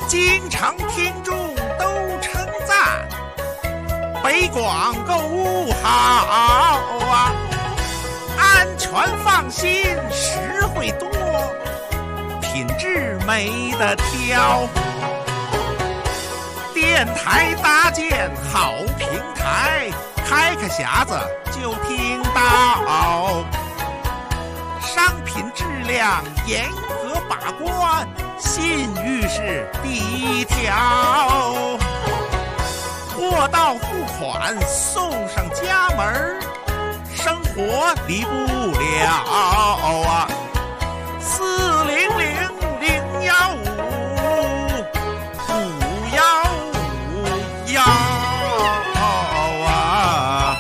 京城听众都称赞，北广购物好啊，安全放心，实惠多，品质没得挑。电台搭建好平台，开个匣子就听到，商品质量严格把关，信誉是第一条，货到付款送上家门，生活离不了啊！400-015-515啊！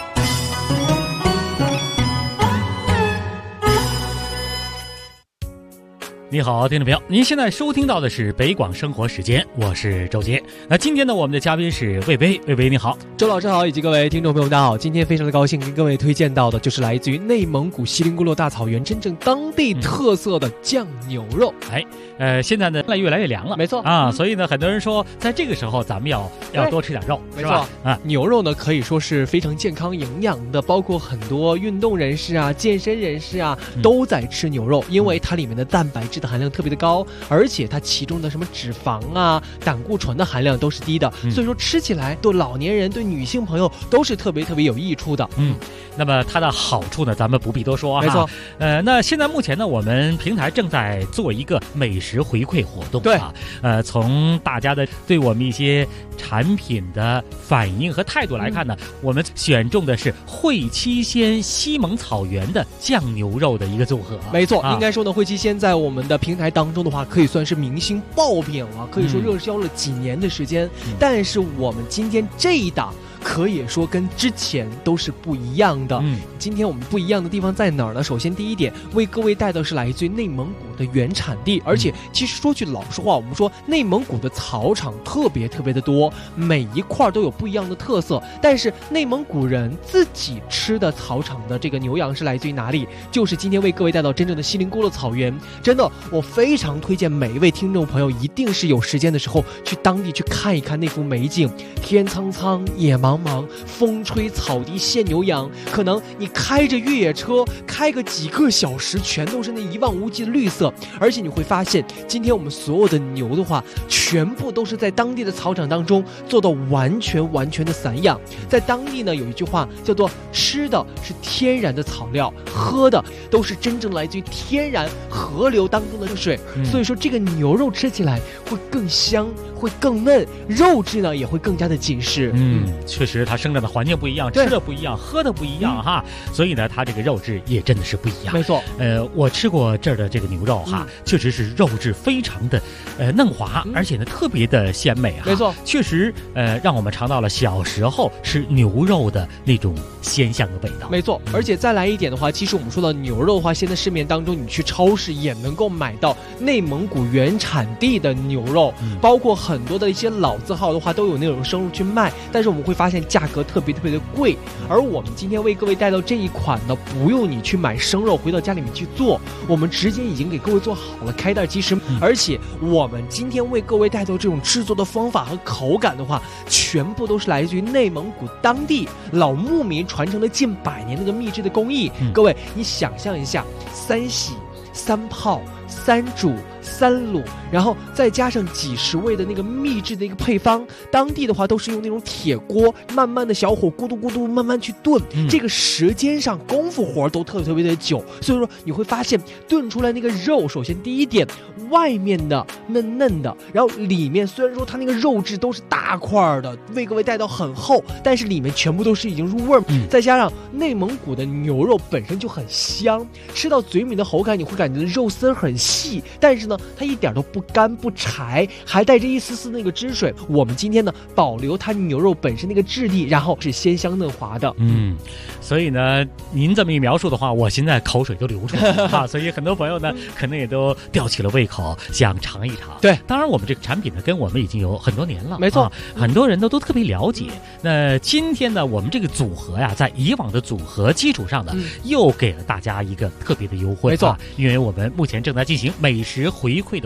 你好，听众朋友，您现在收听到的是北广生活时间，我是周杰。那今天呢，我们的嘉宾是魏巍，魏巍你好。 周老师好，以及各位听众朋友大家好。今天非常的高兴跟各位推荐到的就是来自于内蒙古锡林郭勒大草原真正当地特色的酱牛肉。 现在呢越来越凉了， 没错啊，所以呢很多人说在这个时候咱们要多吃点肉， 没错啊。 牛肉呢可以说是非常健康营养的，包括很多运动人士啊、健身人士啊都在吃牛肉，因为它里面的蛋白质的含量特别的高，而且它其中的什么脂肪啊、胆固醇的含量都是低的，所以说吃起来对老年人、对女性朋友都是特别有益处的。 那么它的好处呢，咱们不必多说哈。 没错。 那现在目前呢，我们平台正在做一个美食回馈活动。 对啊。从大家的对我们一些产品的反应和态度来看呢，我们选中的是会七鲜西蒙草原的酱牛肉的一个组合。 没错，应该说呢，会七鲜在我们的平台当中的话，可以算是明星爆品了，可以说热销了几年的时间。但是我们今天这一档可以说跟之前都是不一样的。今天我们不一样的地方在哪儿呢？首先第一点，为各位带的是来自于内蒙古的原产地，而且其实说句老实话，我们说内蒙古的草场特别的多，每一块都有不一样的特色。但是内蒙古人自己吃的草场的这个牛羊是来自于哪里？就是今天为各位带到真正的锡林郭勒草原。真的，我非常推荐每一位听众朋友一定是有时间的时候去当地去看一看那幅美景，天苍苍，野茫茫，风吹草低见牛羊，可能你开着越野车开个几个小时，全都是那一望无际的绿色。而且你会发现，今天我们所有的牛的话，全部都是在当地的草场当中做到完全的散养。在当地呢，有一句话叫做吃的是天然的草料，喝的都是真正来自于天然河流当中的水。所以说这个牛肉吃起来会更香，会更嫩，肉质呢也会更加的紧实。 确实它生长的环境不一样，吃的不一样，喝的不一样哈，所以呢它这个肉质也真的是不一样。 没错。 我吃过这儿的这个牛肉哈，确实是肉质非常的嫩滑，而且呢特别的鲜美哈。 没错。 确实让我们尝到了小时候吃牛肉的那种鲜香的味道。 没错。而且再来一点的话，其实我们说到牛肉的话，现在市面当中你去超市也能够买到内蒙古原产地的牛肉，包括很多的一些老字号的话都有那种生肉去卖，但是我们会发现价格特别的贵。而我们今天为各位带到这一款呢，不用你去买生肉回到家里面去做，我们直接已经给各位做好了开袋即食。而且我们今天为各位带到这种制作的方法和口感的话，全部都是来自于内蒙古当地老牧民传承了近100年那个秘制的工艺。各位你想象一下，3洗3泡3煮3卤，然后再加上几十味的那个秘制的一个配方，当地的话都是用那种铁锅，慢慢的小火咕嘟咕嘟慢慢去炖，这个时间上功夫活都特别的久，所以说你会发现炖出来那个肉，首先第一点，外面的嫩的，然后里面虽然说它那个肉质都是大块的，为各位带到很厚，但是里面全部都是已经入味儿，再加上内蒙古的牛肉本身就很香，吃到嘴里的口感你会感觉肉丝很细，但是呢它一点都不干不柴，还带着一丝丝那个汁水。我们今天呢保留它牛肉本身那个质地，然后是鲜香嫩滑的。 所以呢您这么一描述的话，我现在口水都流出来了啊！所以很多朋友呢可能也都吊起了胃口，想尝一尝。 对， 当然我们这个产品呢跟我们已经有很多年了， 没错， 很多人都特别了解。那今天呢我们这个组合呀，在以往的组合基础上呢，又给了大家一个特别的优惠。 没错， 因为我们目前正在进行美食回馈的活动，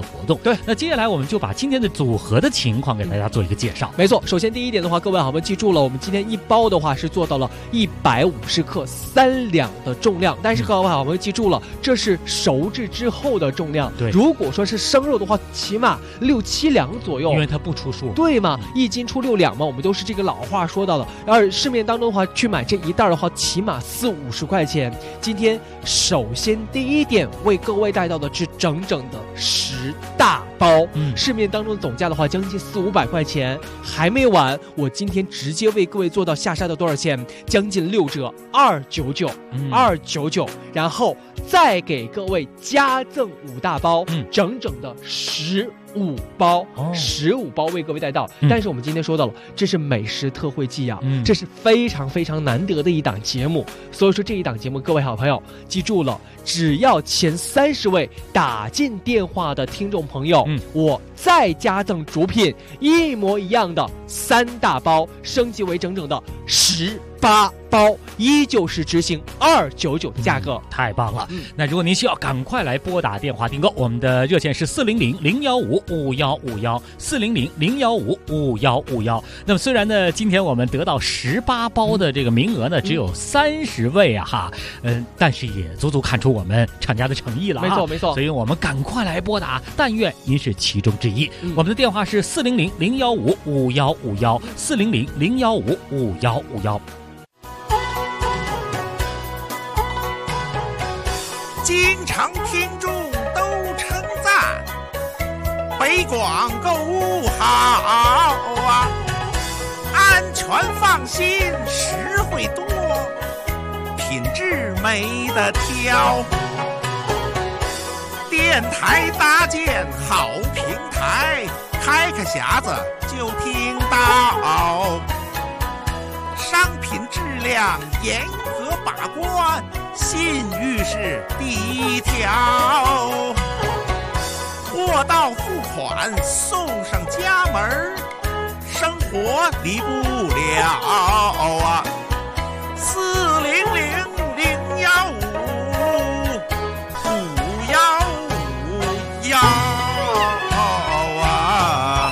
对， 那接下来我们就把今天的组合的情况给大家做一个介绍。 没错，首先第一点的话，各位好朋友记住了，我们今天一包的话是做到了150克3两的重量，但是各位好朋友记住了，这是熟制之后的重量。 对， 如果说是生肉的话，起码6、7两左右， 因为它不出数。 对嘛，1斤出6两嘛，我们都是这个老话说到的。而市面当中的话，去买这一袋的话，起码40、50块钱。今天首先第一点为各位带到的是整整的10大包，市面当中的总价的话将近400、500块钱。还没完，我今天直接为各位做到下杀到多少钱？将近6折，299，299，然后再给各位加赠5大包，整整的15包，15包为各位带到。但是我们今天说到了，这是美食特惠季啊，这是非常非常难得的一档节目。所以说这一档节目，各位好朋友记住了，只要前30位打进电话的听众朋友，我再加赠主品一模一样的3大包，升级为整整的18包，依旧是执行299的价格， 太棒了。那如果您需要，赶快来拨打电话订购，我们的热线是400-015-5151，400-015-5151。那么虽然呢，今天我们得到18包的这个名额呢，只有30位啊哈，但是也足足看出我们厂家的诚意了啊。 没错没错， 所以我们赶快来拨打，但愿您是其中之一。我们的电话是400-015-5151，400-015-5151。 经常听众都称赞，北广购物好啊，安全放心，实惠多，品质没得挑。电台搭建好平台，开开匣子就听到，商品质量严格把关，信誉是第一条，货到付款送上家门，生活离不了啊！400-015-5151啊！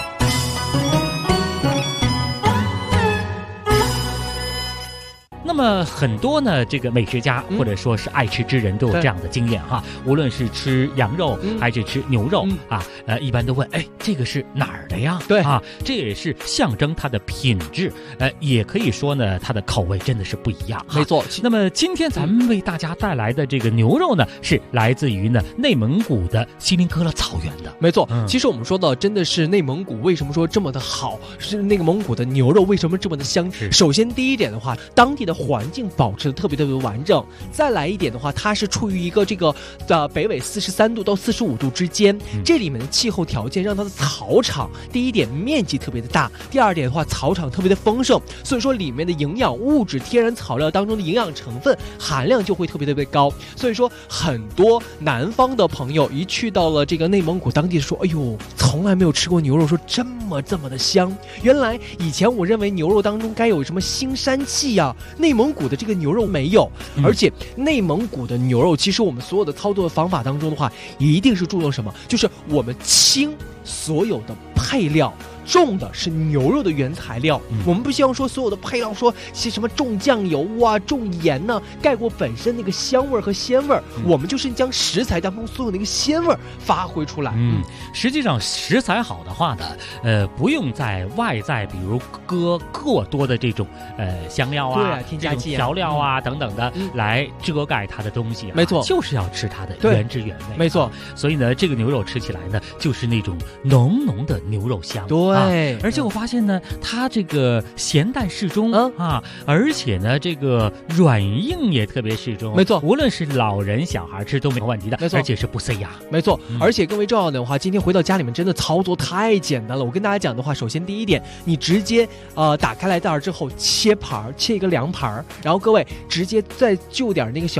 那么很多呢，这个美食家或者说是爱吃之人都有这样的经验哈，无论是吃羊肉还是吃牛肉啊，一般都问，哎，这个是哪儿的呀？ 对啊，这也是象征它的品质，也可以说呢，它的口味真的是不一样。 没错。 那么今天咱们为大家带来的这个牛肉呢，是来自于呢内蒙古的锡林郭勒草原的。 没错，其实我们说到真的是内蒙古为什么说这么的好，是那个蒙古的牛肉为什么这么的香？首先第一点的话，当地的环境保持的特别完整。再来一点的话，它是处于一个这个北纬43度到45度之间，这里面的气候条件让它的草场第一点面积特别的大，第二点的话草场特别的丰盛，所以说里面的营养物质、天然草料当中的营养成分含量就会特别高。所以说很多南方的朋友一去到了这个内蒙古当地说，哎呦，从来没有吃过牛肉，说这么的香。原来以前我认为牛肉当中该有什么腥膻气呀，内蒙古的这个牛肉没有，而且内蒙古的牛肉，其实我们所有的操作的方法当中的话，一定是注重什么？就是我们清所有的配料，重的是牛肉的原材料。我们不希望说所有的配料说是什么重酱油啊、重盐呢，盖过本身那个香味和鲜味。我们就是将食材当中所有那个鲜味发挥出来。 实际上食材好的话呢，不用在外在比如搁过多的这种香料啊、 添加剂、 调料啊等等的来遮盖它的东西。 没错， 就是要吃它的原汁原味。 没错， 所以呢，这个牛肉吃起来呢，就是那种浓浓的牛肉香。 对， 而且我发现呢，它这个咸淡适中而且呢，这个软硬也特别适中。 没错， 无论是老人小孩吃都没有问题的。 没错， 而且是不塞牙。 没错，而且更为重要的话，今天回到家里面真的操作太简单了。我跟大家讲的话，首先第一点，你直接打开来袋之后切盘，切一个凉盘，然后各位直接再就点那个小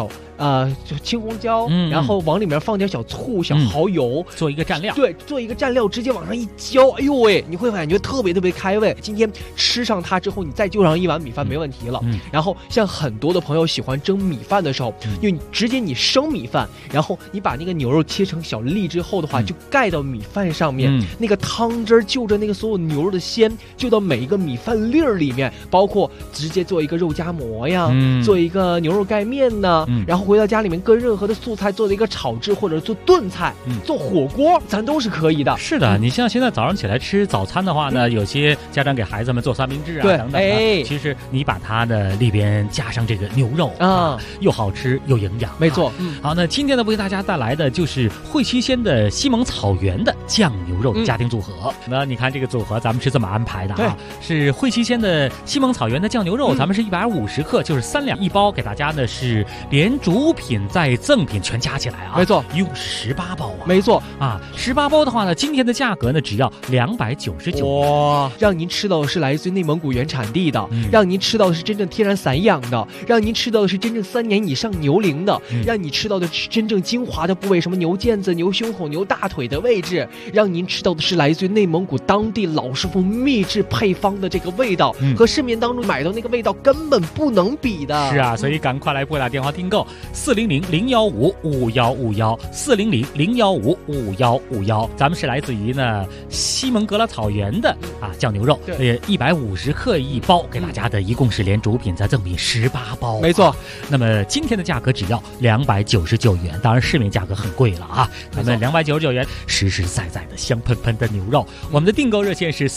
就青红椒，然后往里面放点小醋、小蚝油， 做一个蘸料。 对，做一个蘸料，直接往上一浇，哎呦喂，你会感觉特别特别开胃。今天吃上它之后，你再就上一碗米饭没问题了。然后像很多的朋友喜欢蒸米饭的时候，就直接你生米饭，然后你把那个牛肉切成小粒之后的话，就盖到米饭上面，那个汤汁就着那个所有牛肉的鲜，就到每一个米饭粒儿里面，包括直接做一个肉夹馍呀，做一个牛肉盖面呢，然后回到家里面跟任何的素菜做的一个炒制或者做炖菜，做火锅，咱都是可以的。 是的，你像现在早上起来吃早餐的话呢，有些家长给孩子们做三明治啊等等的，其实你把它的里边加上这个牛肉啊，又好吃又营养。 没错。 好，那今天呢为大家带来的就是汇七鲜的西蒙草原的酱牛肉家庭组合。那你看这个组合咱们是这么安排的啊，是汇七鲜的西蒙草原的酱牛肉，咱们是150克，就是3两1包，给大家呢是连主品再赠品全加起来啊， 没错， 一共18包啊， 没错啊，18包的话呢，今天的价格呢只要299元， 哇，让您吃到的是来自于内蒙古原产地的，让您吃到的是真正天然散养的，让您吃到的是真正3年以上牛龄的，让你吃到的是真正精华的部位，什么牛腱子、牛胸口、牛大腿的位置，让您吃到的是来自于内蒙古当地老师傅秘制配方的这个味道，和市面当中买到那个味道根本不能比的。 是啊，所以赶快来拨打电话订购400-015-5151，400-015-5151，咱们是来自于呢西蒙格拉草原的酱牛肉，150克1包，给大家的一共是连主品再赠品18包， 没错。 那么今天的价格只要299元，当然市面价格很贵了啊，咱们299元实实在在的香喷喷的牛肉。我们的订购热线是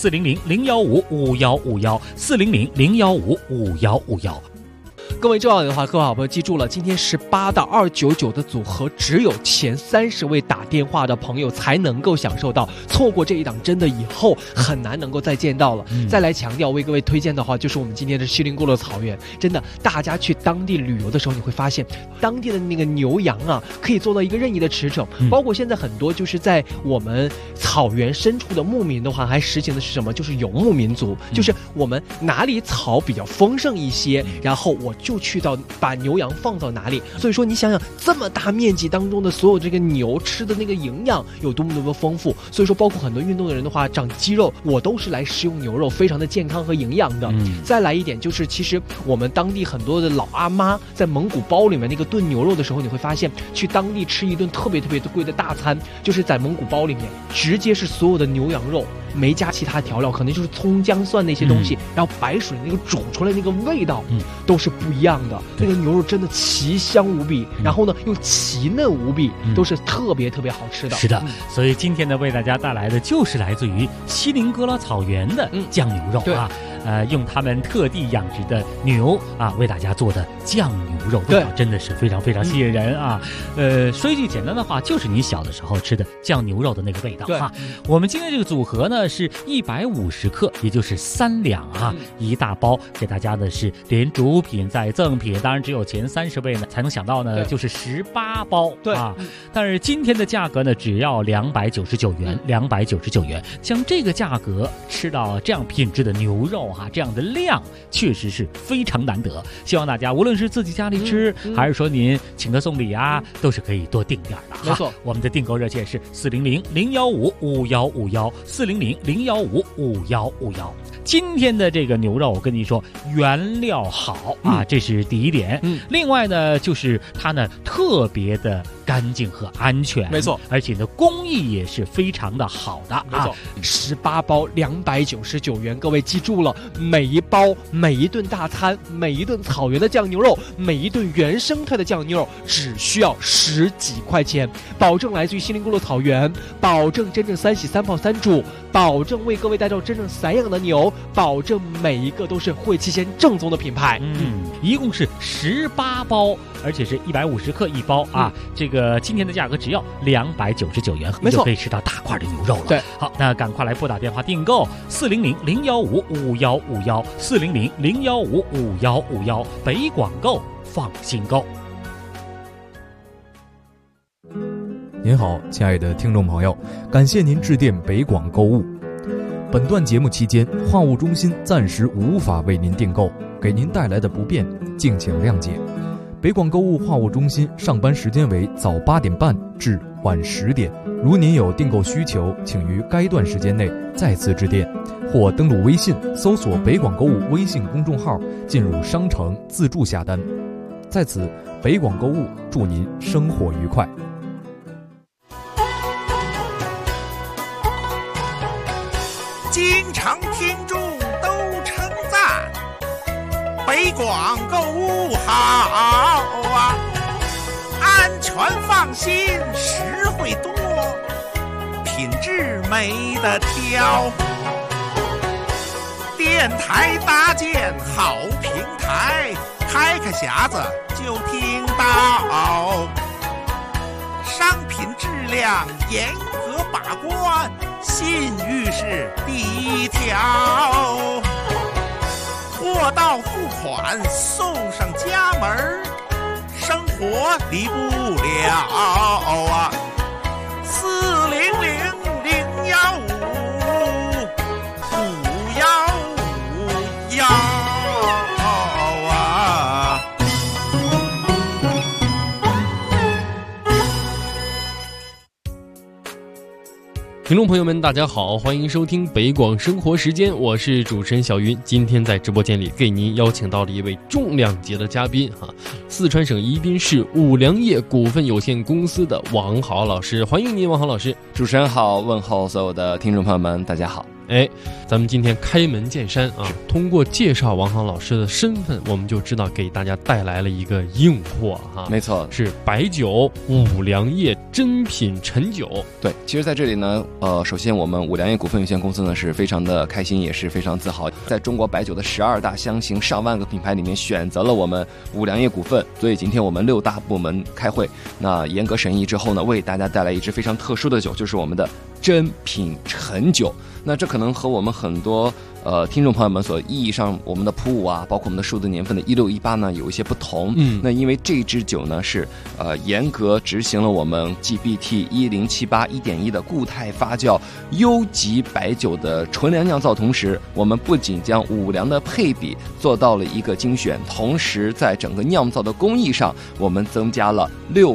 400-015-5151，400-015-5151。 各位重要的话，各位好朋友记住了，今天18到299的组合，只有前30位打电话的朋友才能够享受到，错过这一档真的以后很难能够再见到了。再来强调为各位推荐的话，就是我们今天的锡林郭勒草原，真的大家去当地旅游的时候，你会发现当地的那个牛羊啊，可以做到一个任意的驰骋，包括现在很多就是在我们草原深处的牧民的话，还实行的是什么？就是游牧民族，就是我们哪里草比较丰盛一些，然后我就去到把牛羊放到哪里。所以说你想想这么大面积当中的所有这个牛吃的那个营养有多么丰富，所以说包括很多运动的人的话长肌肉，我都是来食用牛肉，非常的健康和营养的。再来一点就是其实我们当地很多的老阿妈在蒙古包里面那个炖牛肉的时候，你会发现去当地吃一顿特别贵的大餐，就是在蒙古包里面直接是所有的牛羊肉没加其他调料，可能就是葱姜蒜那些东西，然后白水那个煮出来那个味道都是不一样的。那个牛肉真的奇香无比，然后呢又奇嫩无比，都是特别好吃的。 是的，所以今天呢为大家带来的就是来自于锡林郭勒草原的酱牛肉啊，用他们特地养殖的牛啊为大家做的酱牛肉，味道真的是非常吸引人啊。说一句简单的话，就是你小的时候吃的酱牛肉的那个味道啊。我们今天这个组合呢是150克，也就是3两啊，一大包，给大家的是连主品再赠品，当然只有前30位呢才能想到呢，就是18包啊。但是今天的价格呢只要299元，299元。像这个价格吃到这样品质的牛肉啊，这样的量确实是非常难得。希望大家无论是自己家里吃，还是说您请客送礼啊，都是可以多订点的。 没错， 我们的订购热线是400-015-5151，400-015-5151。今天的这个牛肉，我跟你说，原料好啊，这是第一点。另外呢，就是它呢特别的干净和安全， 没错， 而且呢工艺也是非常的好的， 没错。18包299元，各位记住了，每一包每一顿大餐，每一顿草原的酱牛肉，每一顿原生态的酱牛肉，只需要10几块钱，保证来自于锡林郭勒草原，保证真正3洗3泡3煮，保证为各位带到真正散养的牛，保证每一个都是汇七鲜正宗的品牌。一共是18包，而且是150克一包啊。这个今天的价格只要299元， 没错，就可以吃到大块的牛肉了。 对， 好，那赶快来拨打电话订购400-015-5151，400-015-5151，北广购放心购。 您好，亲爱的听众朋友，感谢您致电北广购物。本段节目期间，话务中心暂时无法为您订购，给您带来的不便，敬请谅解。 北广购物话务中心上班时间为早8点半至晚10点。如您有订购需求，请于该段时间内再次致电，或登录微信搜索北广购物微信公众号，进入商城自助下单。在此，北广购物祝您生活愉快。 经常听众都称赞北广购物好啊，安全放心，实惠多，品质没得挑。电台搭建好平台，开匣子就听到，商品质量严格把关，信誉是第一条。货到付款送上家门，生活离不了啊。400-015-515啊。 听众朋友们大家好，欢迎收听北广生活时间，我是主持人小云。今天在直播间里给您邀请到了一位重量级的嘉宾四川省宜宾市五粮液股份有限公司的王豪老师，欢迎您王豪老师。 主持人好，问候所有的听众朋友们大家好。 咱们今天开门见山通过介绍王豪老师的身份，我们就知道给大家带来了一个硬货没错， 是白酒五粮液珍品陈酒。 对，其实在这里呢，首先我们五粮液股份有限公司呢是非常的开心，也是非常自豪，在中国白酒的12大香型上万个品牌里面选择了我们五粮液股份，所以今天我们6大部门开会，那严格审议之后呢，为大家带来一支非常特殊的酒，就是我们的珍品陈酒。那这可能和我们很多听众朋友们所意义上我们的普五包括我们的数字年份的16、18呢有一些不同。那因为这支酒呢是严格执行了我们 GBT 1078 1.1的固态发酵优级白酒的纯粮酿造，同时我们不仅将五粮的配比做到了一个精选，同时在整个酿造的工艺上，我们增加了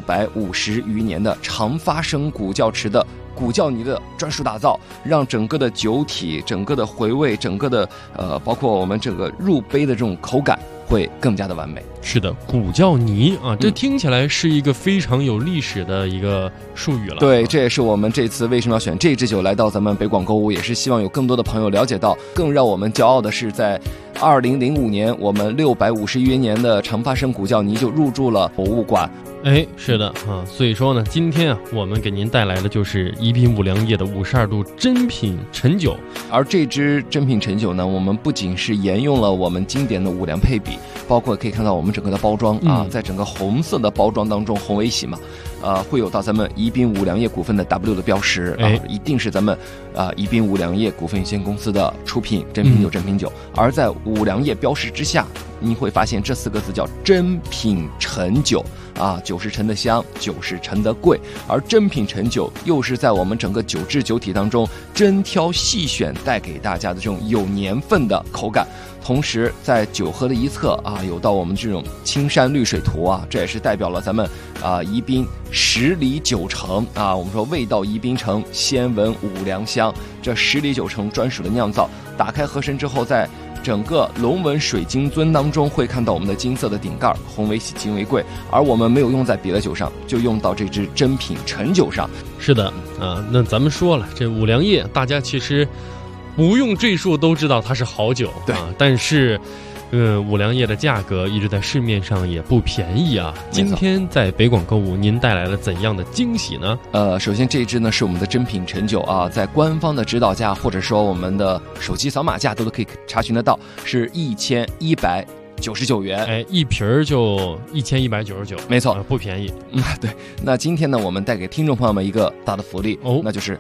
650余年的长发生古窖池的古窖泥的专属打造，让整个的酒体、整个的回味、整个的包括我们整个入杯的这种口感会更加的完美。 是的，古窖泥这听起来是一个非常有历史的一个术语了。 对，这也是我们这次为什么要选这支酒来到咱们北广购物，也是希望有更多的朋友了解到。更让我们骄傲的是，在2005年，我们650余年的长发生古窖泥就入驻了博物馆。 是的所以说呢，今天我们给您带来的就是宜宾五粮液的52度珍品陈酒。 而这支珍品陈酒呢，我们不仅是沿用了我们经典的五粮配比，包括可以看到我们整个的包装在整个红色的包装当中，红为喜嘛，会有到咱们宜宾五粮液股份的 W 的标识一定是咱们宜宾五粮液股份有限公司的出品珍品酒珍品酒。而在五粮液标识之下，你会发现这4个字叫珍品陈酒酒是陈的香，酒是陈的贵，而珍品陈酒又是在我们整个酒质酒体当中真挑细选，带给大家的这种有年份的口感。同时在酒盒的一侧有到我们这种青山绿水图这也是代表了咱们宜宾10里9城我们说味道宜宾城，先闻五粮香，这10里9城专属的酿造。打开盒身之后，在整个龙纹水晶樽当中会看到我们的金色的顶盖，红为喜，金为贵，而我们没有用在别的酒上，就用到这支珍品陈酒上。 是的那咱们说了，这五粮液大家其实不用赘述都知道它是好酒， 对但是五粮液的价格一直在市面上也不便宜今天在北广购物您带来了怎样的惊喜呢？ 首先这一支呢是我们的珍品陈酒在官方的指导价或者说我们的手机扫码价都可以查询得到，是1199元， 一瓶就1199， 没错， 不便宜。 对。那今天呢，我们带给听众朋友们一个大的福利那就是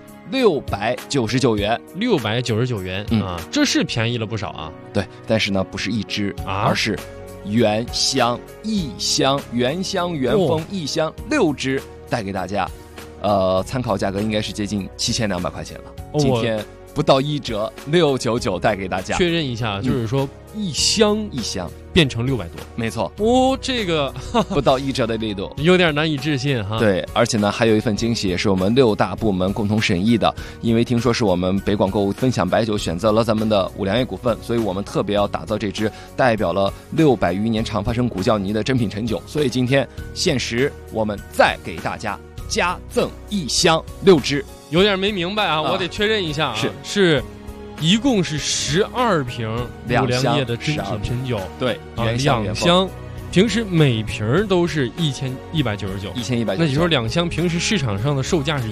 699元 ，699元这是便宜了不少对，但是呢，不是一支而是原香一箱，原香原封一箱6支带给大家。参考价格应该是接近7200块钱了。今天不到1折，699带给大家。 确认一下，就是说一箱变成600多， 没错。 哦，这个不到1折的力度， 有点难以置信哈。 对，而且呢，还有一份惊喜，也是我们6大部门共同审议的。因为听说是我们北广购物分享白酒选择了咱们的五粮液股份，所以我们特别要打造这支代表了600余年长发生古窖泥的珍品陈酒。所以今天限时，我们再给大家加赠1箱6支。 有点没明白啊，我得确认一下啊，是。一共是12瓶五粮液的珍品陈酒， 对 ，2箱，平时每瓶都是1199，那就说2箱平时市场上的售价是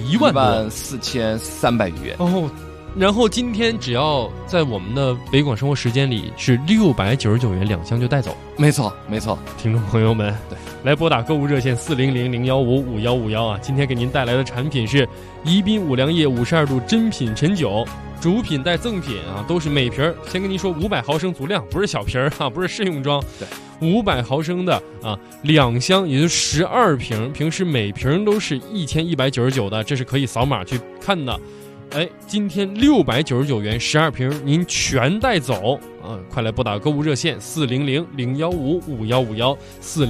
14300余元哦。然后今天只要在我们的北广生活时间里是699元2箱就带走， 没错。 听众朋友们， 对， 来拨打购物热线400-015-5151啊！今天给您带来的产品是宜宾五粮液52度珍品陈酒。主品带赠品啊，都是每瓶先跟您说500毫升足量，不是小瓶啊，不是试用装。 对 ，500毫升的啊，2箱也就12瓶，平时每瓶都是1199的，这是可以扫码去看的。哎，今天699元12瓶，您全带走啊！快来拨打购物热线400-015-5151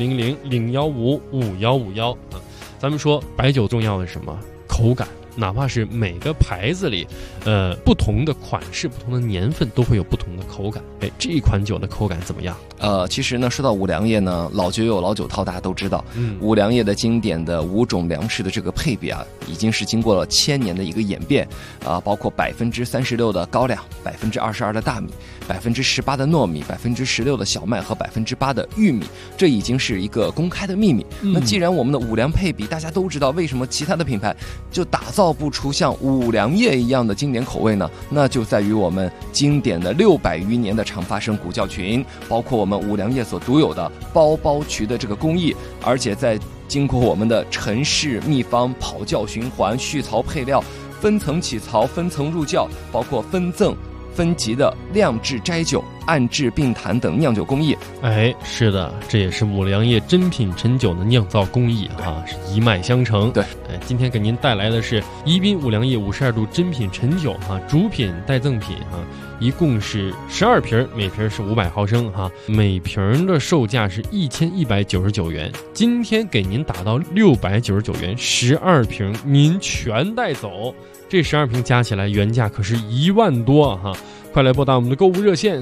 400-015-5151啊！咱们说白酒重要的是什么？口感。哪怕是每个牌子里，不同的款式、不同的年份都会有不同的口感。哎，这一款酒的口感怎么样？ 其实呢，说到五粮液呢，老酒有老酒套，大家都知道。五粮液的经典的5种粮食的这个配比啊，已经是经过了1000年的一个演变啊，包括36%的高粱、22%的大米、18%的糯米、16%的小麦和8%的玉米，这已经是一个公开的秘密。那既然我们的五粮配比大家都知道，为什么其他的品牌就打造不出像五粮液一样的经典口味呢？那就在于我们经典的600余年的长发生古窖群，包括我们五粮液所独有的包渠的这个工艺，而且在经过我们的陈氏秘方、跑窖循环、续槽配料、分层起槽、分层入窖，包括分赠分级的酿制斋酒、按制并坛等酿酒工艺。 哎，是的，这也是五粮液珍品陈酒的酿造工艺啊，是一脉相承。 对， 哎，今天给您带来的是宜宾五粮液52度珍品陈酒啊，主品带赠品啊，一共是12瓶，每瓶是500毫升哈，每瓶的售价是1199元。今天给您打到699元，12瓶您全带走。这12瓶加起来原价可是1万多哈！快来拨打我们的购物热线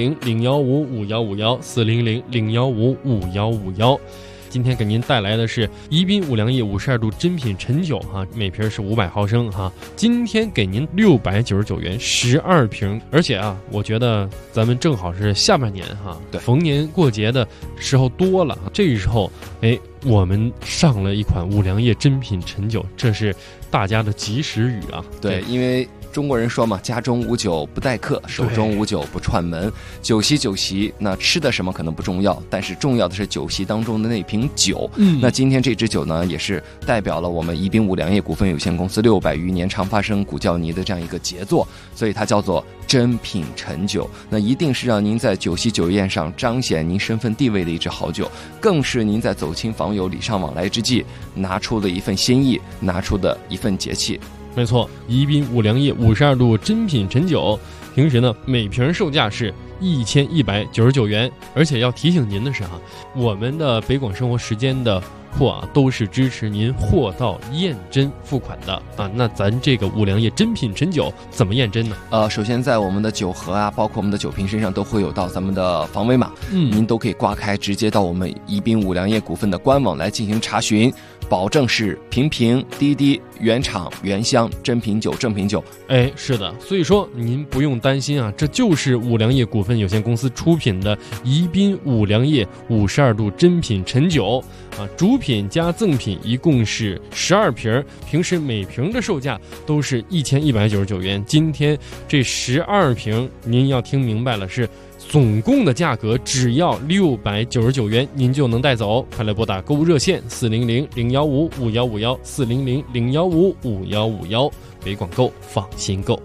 400-015-5151 400-015-5151。今天给您带来的是宜宾五粮液52度珍品陈酒哈，每瓶是500毫升哈。今天给您699元12瓶，而且啊，我觉得咱们正好是下半年哈， 对， 逢年过节的时候多了，这时候哎，我们上了一款五粮液珍品陈酒，这是大家的及时雨啊。 对，因为中国人说嘛，家中无酒不待客，手中无酒不串门。酒席，那吃的什么可能不重要，但是重要的是酒席当中的那瓶酒。那今天这支酒呢，也是代表了我们宜宾五粮液股份有限公司600余年长发生古窖泥的这样一个杰作，所以它叫做珍品陈酒。那一定是让您在酒席酒宴上彰显您身份地位的一支好酒，更是您在走亲访友、礼尚往来之际拿出的一份心意，拿出的一份节气。 没错，宜宾五粮液52度珍品陈酒，平时呢每瓶售价是1199元，而且要提醒您的是哈，我们的北广生活时间的货啊，都是支持您货到验真付款的啊。那咱这个五粮液珍品陈酒怎么验真呢？ 首先在我们的酒盒啊，包括我们的酒瓶身上都会有到咱们的防伪码，您都可以刮开，直接到我们宜宾五粮液股份的官网来进行查询，保证是瓶瓶滴滴原厂原香真品酒正品酒。 哎，是的，所以说您不用担心啊，这就是五粮液股份有限公司出品的宜宾五粮液52度珍品陈酒啊，主品加赠品一共是12瓶，平时每瓶的售价都是1199元。今天这12瓶您要听明白了，是总共的价格只要699元，您就能带走。快来拨打购物热线400-015-5151 400-015-5151，北广购放心购。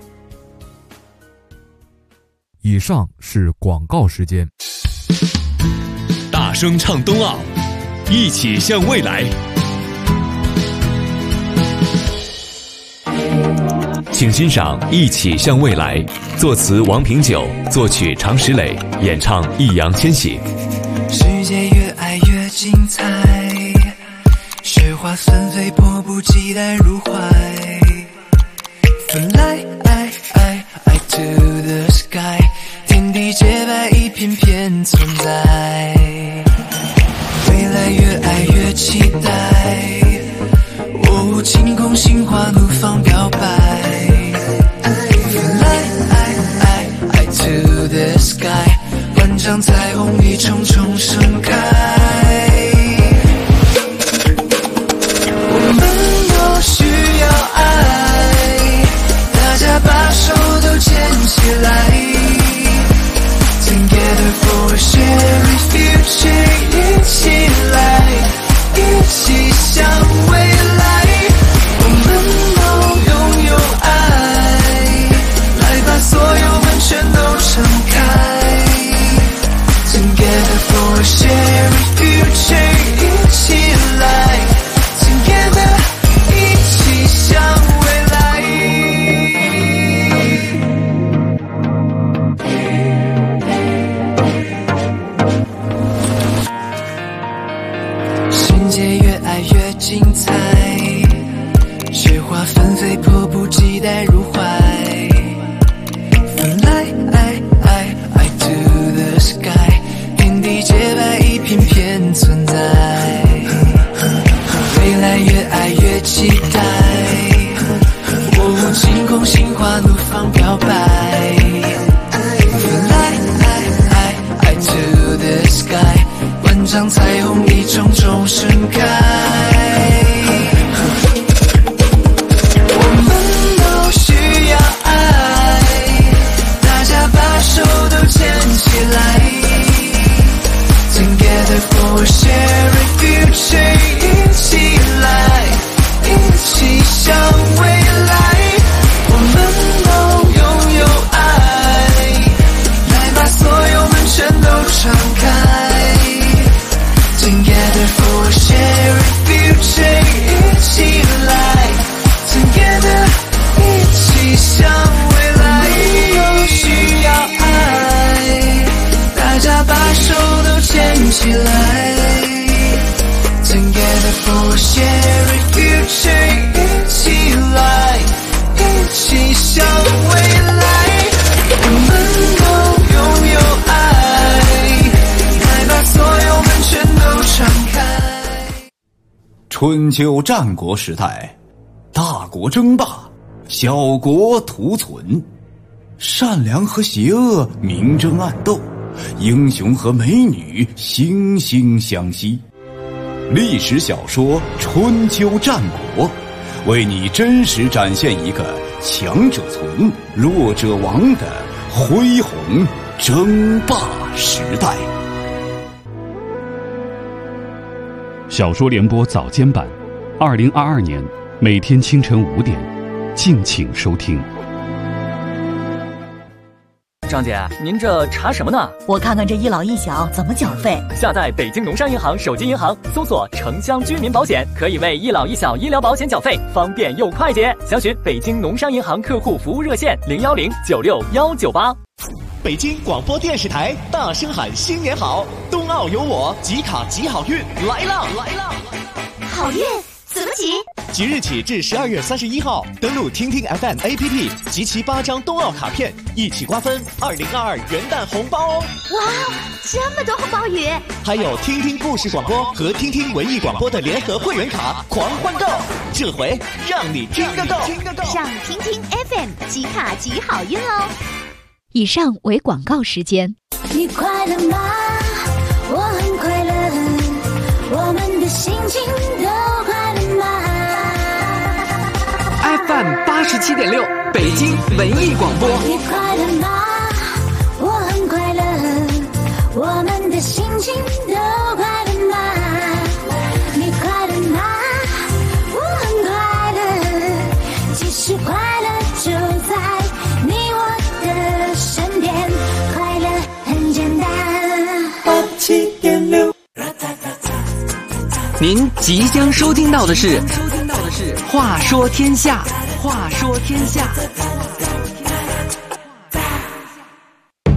以上是广告时间。 大声唱冬奥，一起向未来。 请欣赏《一起向未来》，作词王平久，作曲常石磊，演唱易烊千玺。 世界越爱越精彩，雪花纷飞，迫不及待入怀。Fly to the sky， 天地洁白，一片片存在。未来越爱越期待，哦，晴空心花怒放表白。Fly to the sky， 万丈彩虹一重重盛开。我们都需要爱，大家把手都牵起来。Together for a shared future， 一起来，一起向未来。我们都拥有爱，来把所有门全都敞开。Together for a shared future， 一起来 Together， 一起向未来。世界越爱越精彩，雪花纷飞，迫不及待入怀。Fly to the sky， 天地洁白，一片片存在。未来越爱越期待，哦，晴空心花怒放表白。Fly to the sky， 万丈彩虹一重重盛开。我们都需要爱，大家把手都牵起来。Together for a shared future， 一起来，一起向未来。我们都拥有爱，来把所有门全都敞开。Together for a shared future， 一起来 Together， 一起向未来。都需要爱，大家把手都牵起来。Together for a shared future， 一起来，一起向未来。我们都拥有爱，来把所有门全都敞开。 春秋战国时代，大国争霸，小国图存，善良和邪恶明争暗斗，英雄和美女惺惺相惜。历史小说《春秋战国》，为你真实展现一个强者存，弱者亡的恢宏争霸时代。 小说联播早间版，2022年每天清晨5点，敬请收听。 张姐，您这查什么呢？ 我看看这一老一小怎么缴费。 下载北京农商银行手机银行，搜索城乡居民保险，可以为一老一小医疗保险缴费，方便又快捷。详询北京农商银行客户服务热线010961198。 北京广播电视台大声喊新年好，冬奥有我，集卡集好运来啦！ 好运怎么集？ 即日起至12月31号，登录听听 FM APP， 集齐8张冬奥卡片，一起瓜分2022元旦红包哦！ 哇，这么多红包雨！ 还有听听故事广播和听听文艺广播的联合会员卡狂欢购，这回让你听个够！ 上听听 FM 集卡集好运哦！以上为广告时间。 你快乐吗？我很快乐，我们的心情都快乐吗？ FM87.6北京文艺广播。 你快乐吗？我很快乐，我们的心情都快乐吗？你快乐吗？我很快乐，其实快乐就在你我的身边，快乐很简单。87.6。 您即将收听到的是《话说天下》。 话说天下。